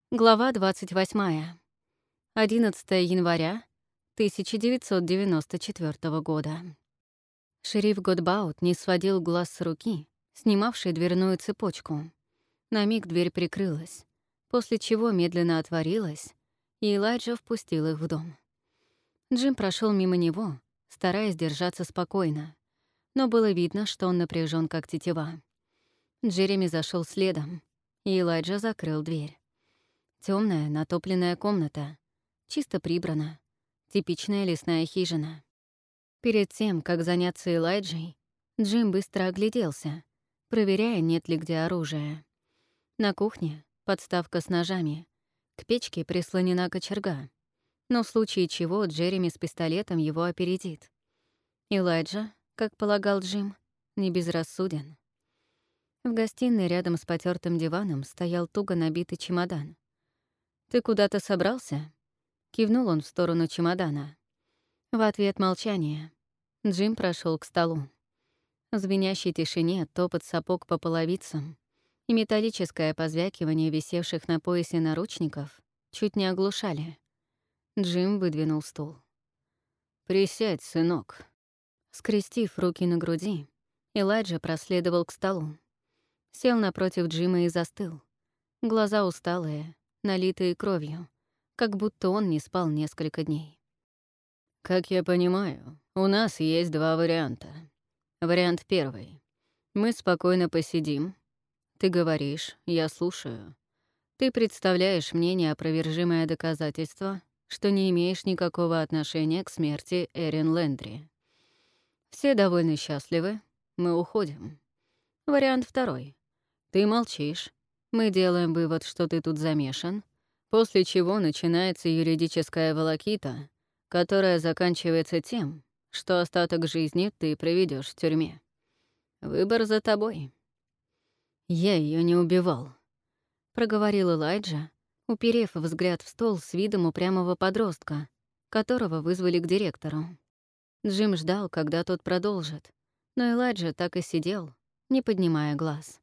Глава 28. 11 января 1994 года. Шериф Годбаут не сводил глаз с руки, снимавшей дверную цепочку. На миг дверь прикрылась, после чего медленно отворилась, и Элайджа впустил их в дом. Джим прошел мимо него, стараясь держаться спокойно, но было видно, что он напряжен как тетива. Джереми зашел следом, и Элайджа закрыл дверь. Темная, натопленная комната, чисто прибрана, типичная лесная хижина. Перед тем, как заняться Элайджей, Джим быстро огляделся, проверяя, нет ли где оружия. На кухне подставка с ножами, к печке прислонена кочерга, но в случае чего Джереми с пистолетом его опередит. Элайджа, как полагал Джим, не безрассуден. В гостиной рядом с потертым диваном стоял туго набитый чемодан. «Ты куда-то собрался?» — кивнул он в сторону чемодана. В ответ молчание. Джим прошел к столу. В звенящей тишине топот сапог по половицам и металлическое позвякивание висевших на поясе наручников чуть не оглушали. Джим выдвинул стул. «Присядь, сынок». Скрестив руки на груди, Элайджа проследовал к столу. Сел напротив Джима и застыл. Глаза усталые, налитые кровью, как будто он не спал несколько дней. «Как я понимаю, у нас есть два варианта. Вариант первый. Мы спокойно посидим. Ты говоришь, я слушаю. Ты представляешь мне неопровержимое доказательство, что не имеешь никакого отношения к смерти Эрин Лэндри. Все довольно счастливы, мы уходим. Вариант второй. Ты молчишь. Мы делаем вывод, что ты тут замешан, после чего начинается юридическая волокита, которая заканчивается тем, что остаток жизни ты проведешь в тюрьме. Выбор за тобой. «Я ее не убивал», — проговорил Элайджа, уперев взгляд в стол с видом упрямого подростка, которого вызвали к директору. Джим ждал, когда тот продолжит, но Элайджа так и сидел, не поднимая глаз.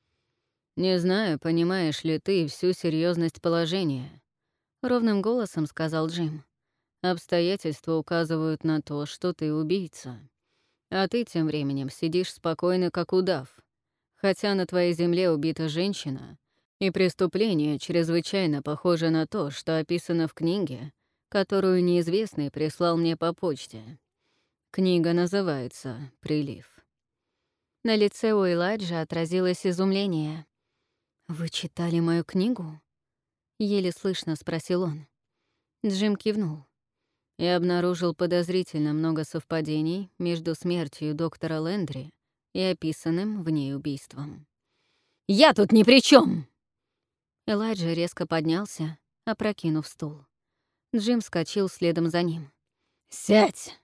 «Не знаю, понимаешь ли ты всю серьезность положения», — ровным голосом сказал Джим. «Обстоятельства указывают на то, что ты убийца. А ты тем временем сидишь спокойно, как удав. Хотя на твоей земле убита женщина, и преступление чрезвычайно похоже на то, что описано в книге, которую неизвестный прислал мне по почте. Книга называется «Прилив». На лице у Элайджа отразилось изумление. «Вы читали мою книгу?» — еле слышно спросил он. Джим кивнул. И обнаружил подозрительно много совпадений между смертью доктора Лэндри и описанным в ней убийством. «Я тут ни при чем! Элайджа резко поднялся, опрокинув стул. Джим вскочил следом за ним. «Сядь!»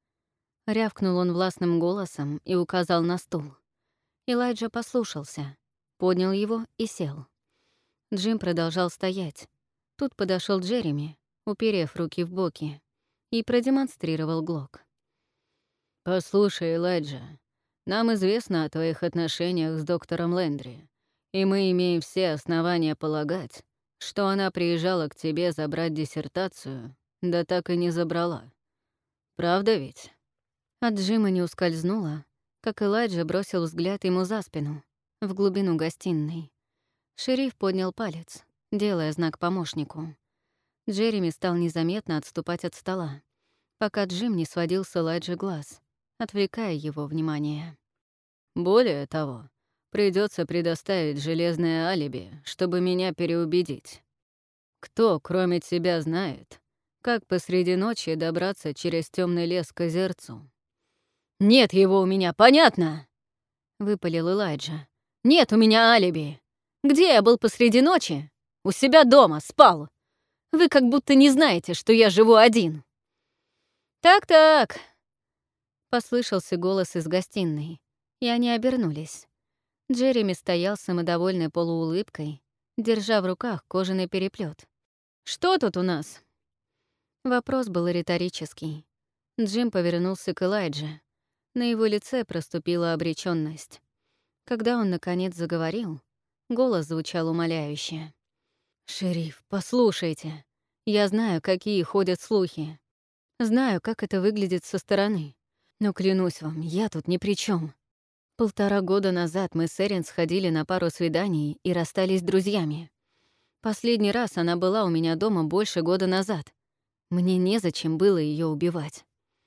Рявкнул он властным голосом и указал на стул. Элайджа послушался, поднял его и сел. Джим продолжал стоять. Тут подошел Джереми, уперев руки в боки, и продемонстрировал глок. «Послушай, Элайджа, нам известно о твоих отношениях с доктором Лэндри, и мы имеем все основания полагать, что она приезжала к тебе забрать диссертацию, да так и не забрала. Правда ведь?» От Джима не ускользнуло, как Элайджа бросил взгляд ему за спину, в глубину гостиной. Шериф поднял палец, делая знак помощнику. Джереми стал незаметно отступать от стола, пока Джим не сводил с Элайджи глаз, отвлекая его внимание. «Более того, придется предоставить железное алиби, чтобы меня переубедить. Кто, кроме тебя, знает, как посреди ночи добраться через темный лес к озерцу?» «Нет его у меня, понятно?» — выпалил Элайджа. «Нет у меня алиби. Где я был посреди ночи? У себя дома, спал. Вы как будто не знаете, что я живу один». «Так-так», — послышался голос из гостиной, и они обернулись. Джереми стоял с самодовольной полуулыбкой, держа в руках кожаный переплет. «Что тут у нас?» Вопрос был риторический. Джим повернулся к Элайдже. На его лице проступила обречённость. Когда он, наконец, заговорил, голос звучал умоляюще. «Шериф, послушайте. Я знаю, какие ходят слухи. Знаю, как это выглядит со стороны. Но клянусь вам, я тут ни при чем. 1,5 года назад мы с Эрин сходили на пару свиданий и расстались друзьями. Последний раз она была у меня дома больше года назад. Мне незачем было ее убивать».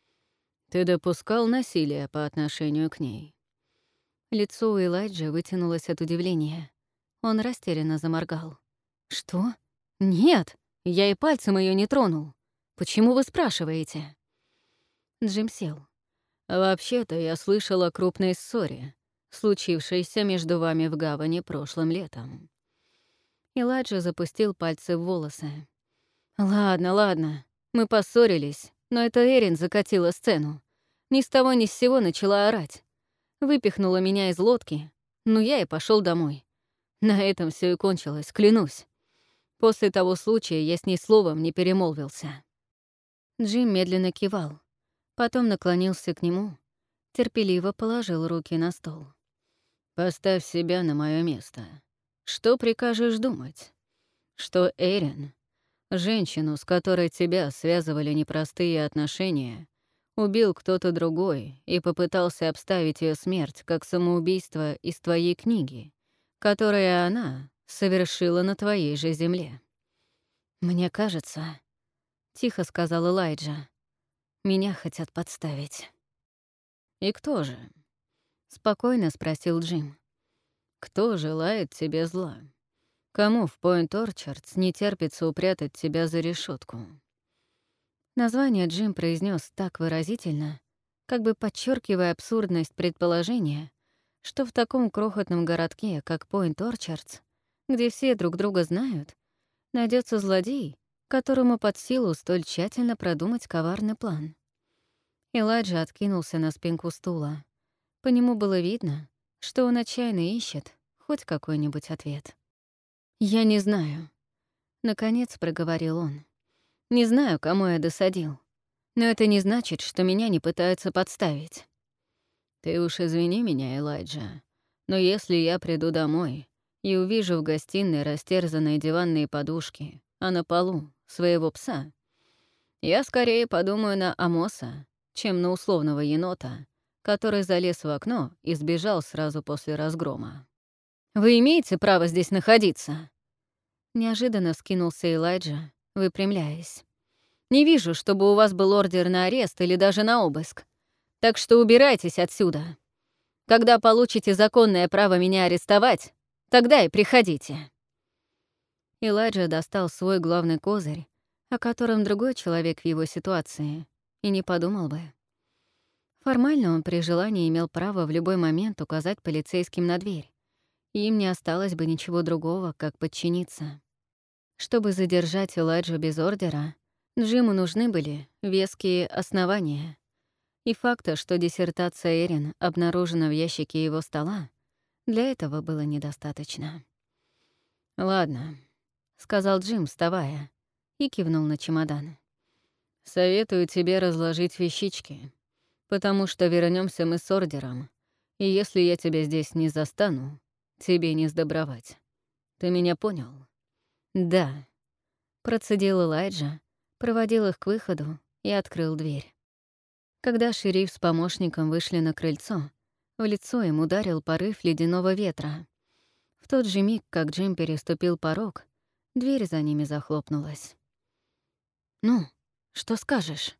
Ты допускал насилие по отношению к ней? Лицо у Элайджа вытянулось от удивления. Он растерянно заморгал. «Что? Нет, я и пальцем ее не тронул. Почему вы спрашиваете?» Джим сел. Вообще-то я слышал о крупной ссоре, случившейся между вами в гавани прошлым летом. Элайджа запустил пальцы в волосы. «Ладно, ладно. Мы поссорились, но это Эрин закатила сцену. Ни с того ни с сего начала орать. Выпихнула меня из лодки, но я и пошел домой. На этом все и кончилось, клянусь. После того случая я с ней словом не перемолвился». Джим медленно кивал, потом наклонился к нему, терпеливо положил руки на стол. Поставь себя на мое место. Что прикажешь думать? Что Эрин, женщину, с которой тебя связывали непростые отношения, убил кто-то другой и попытался обставить ее смерть как самоубийство из твоей книги, которое она совершила на твоей же земле? «Мне кажется», — тихо сказал Элайджа, — «меня хотят подставить». И кто же? Спокойно спросил Джим. Кто желает тебе зла? Кому в Пойнт-Орчардс не терпится упрятать тебя за решетку? Название Джим произнес так выразительно, как бы подчеркивая абсурдность предположения, что в таком крохотном городке, как Пойнт-Орчардс, где все друг друга знают, найдется злодей, которому под силу столь тщательно продумать коварный план. Элайджа откинулся на спинку стула. По нему было видно, что он отчаянно ищет хоть какой-нибудь ответ. «Я не знаю», — наконец проговорил он. «Не знаю, кому я досадил, но это не значит, что меня не пытаются подставить». Ты уж извини меня, Элайджа, но если я приду домой и увижу в гостиной растерзанные диванные подушки, а на полу своего пса, я скорее подумаю на Амоса, чем на условного енота, который залез в окно и сбежал сразу после разгрома. «Вы имеете право здесь находиться?» Неожиданно вскинулся Элайджа, выпрямляясь. «Не вижу, чтобы у вас был ордер на арест или даже на обыск. Так что убирайтесь отсюда. Когда получите законное право меня арестовать, тогда и приходите». Элайджа достал свой главный козырь, о котором другой человек в его ситуации и не подумал бы. Формально он при желании имел право в любой момент указать полицейским на дверь, и им не осталось бы ничего другого, как подчиниться. Чтобы задержать Элайджу без ордера, Джиму нужны были веские основания. И факта, что диссертация Эрин обнаружена в ящике его стола, для этого было недостаточно. «Ладно», — сказал Джим, вставая, и кивнул на чемодан. «Советую тебе разложить вещички, потому что вернемся мы с ордером, и если я тебя здесь не застану, тебе не сдобровать. Ты меня понял?» «Да», — процедил Элайджа, проводил их к выходу и открыл дверь. Когда шериф с помощником вышли на крыльцо, в лицо им ударил порыв ледяного ветра. В тот же миг, как Джим переступил порог, дверь за ними захлопнулась. «Ну, что скажешь?»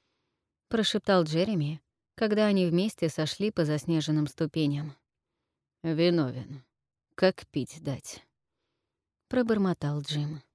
— прошептал Джереми, когда они вместе сошли по заснеженным ступеням. «Виновен. Как пить дать?» — пробормотал Джим.